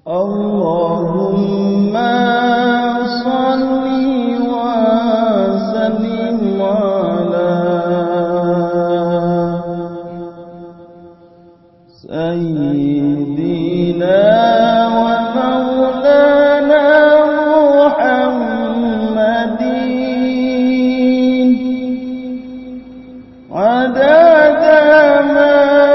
اللهم صل وسلم على سيدنا ومولانا محمد عدد ما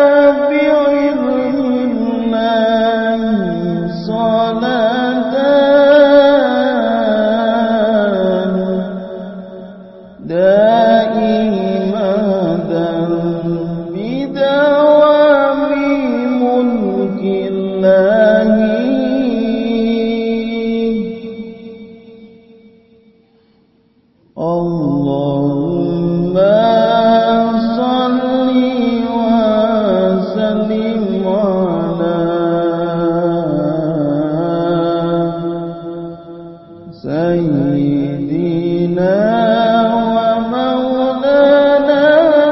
اللهم صل وسلم على سيدنا ومولانا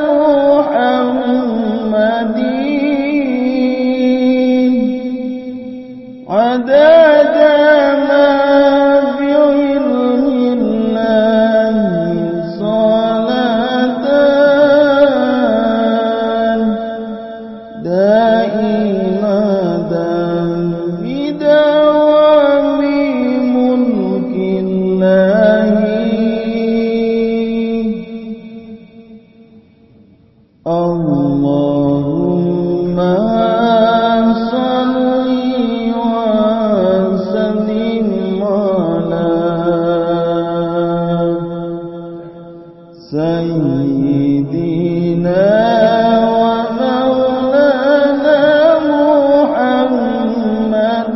محمد عدد ما اللهم صل وسلم على سيدنا ومولانا محمد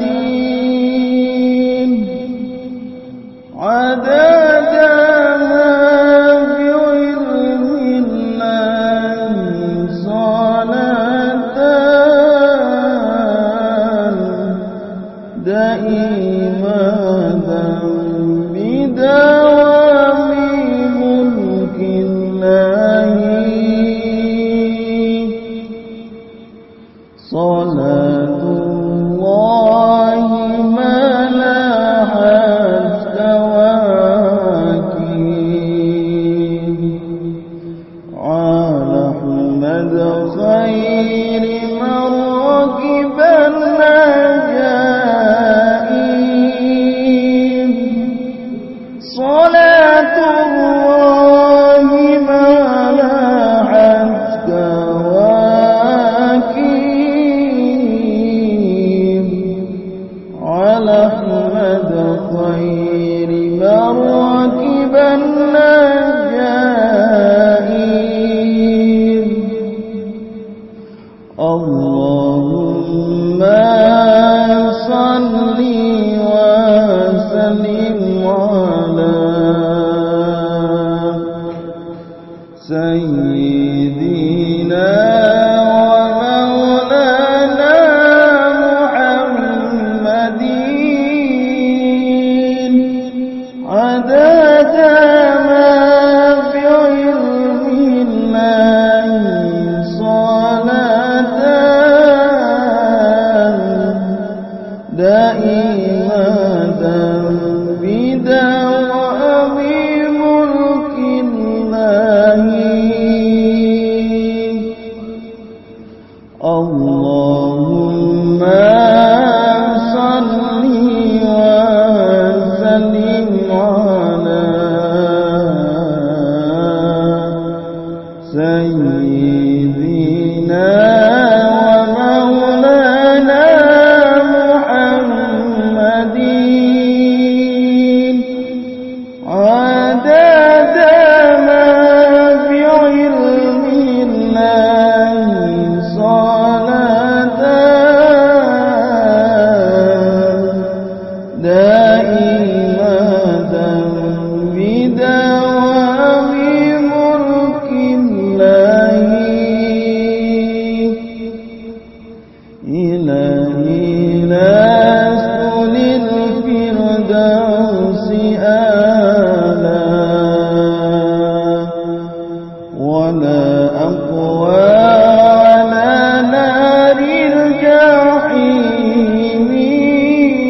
عدد دائمة بدوام ملك الله صلاة الله ملأت كواكب على أحمد خير مراكب صلاة الله ملأت كواكب على أحمد خير مراكب النجائب اللهم صل وسلم على سيدنا ومولانا محمد عدد ما في علم الله صلاة دائمة بدوام ملك الله اللهم صل وسلم على سيدنا ومولانا محمد عدد ما في علم الله صلاة دائمة بدوام ملك الله إلهي لست للفردوس آلا ولا أقوى على نار الجحيم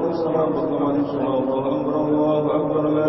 الصلاة والسلام عليه الصلاة الله أكبر الله أكبر لا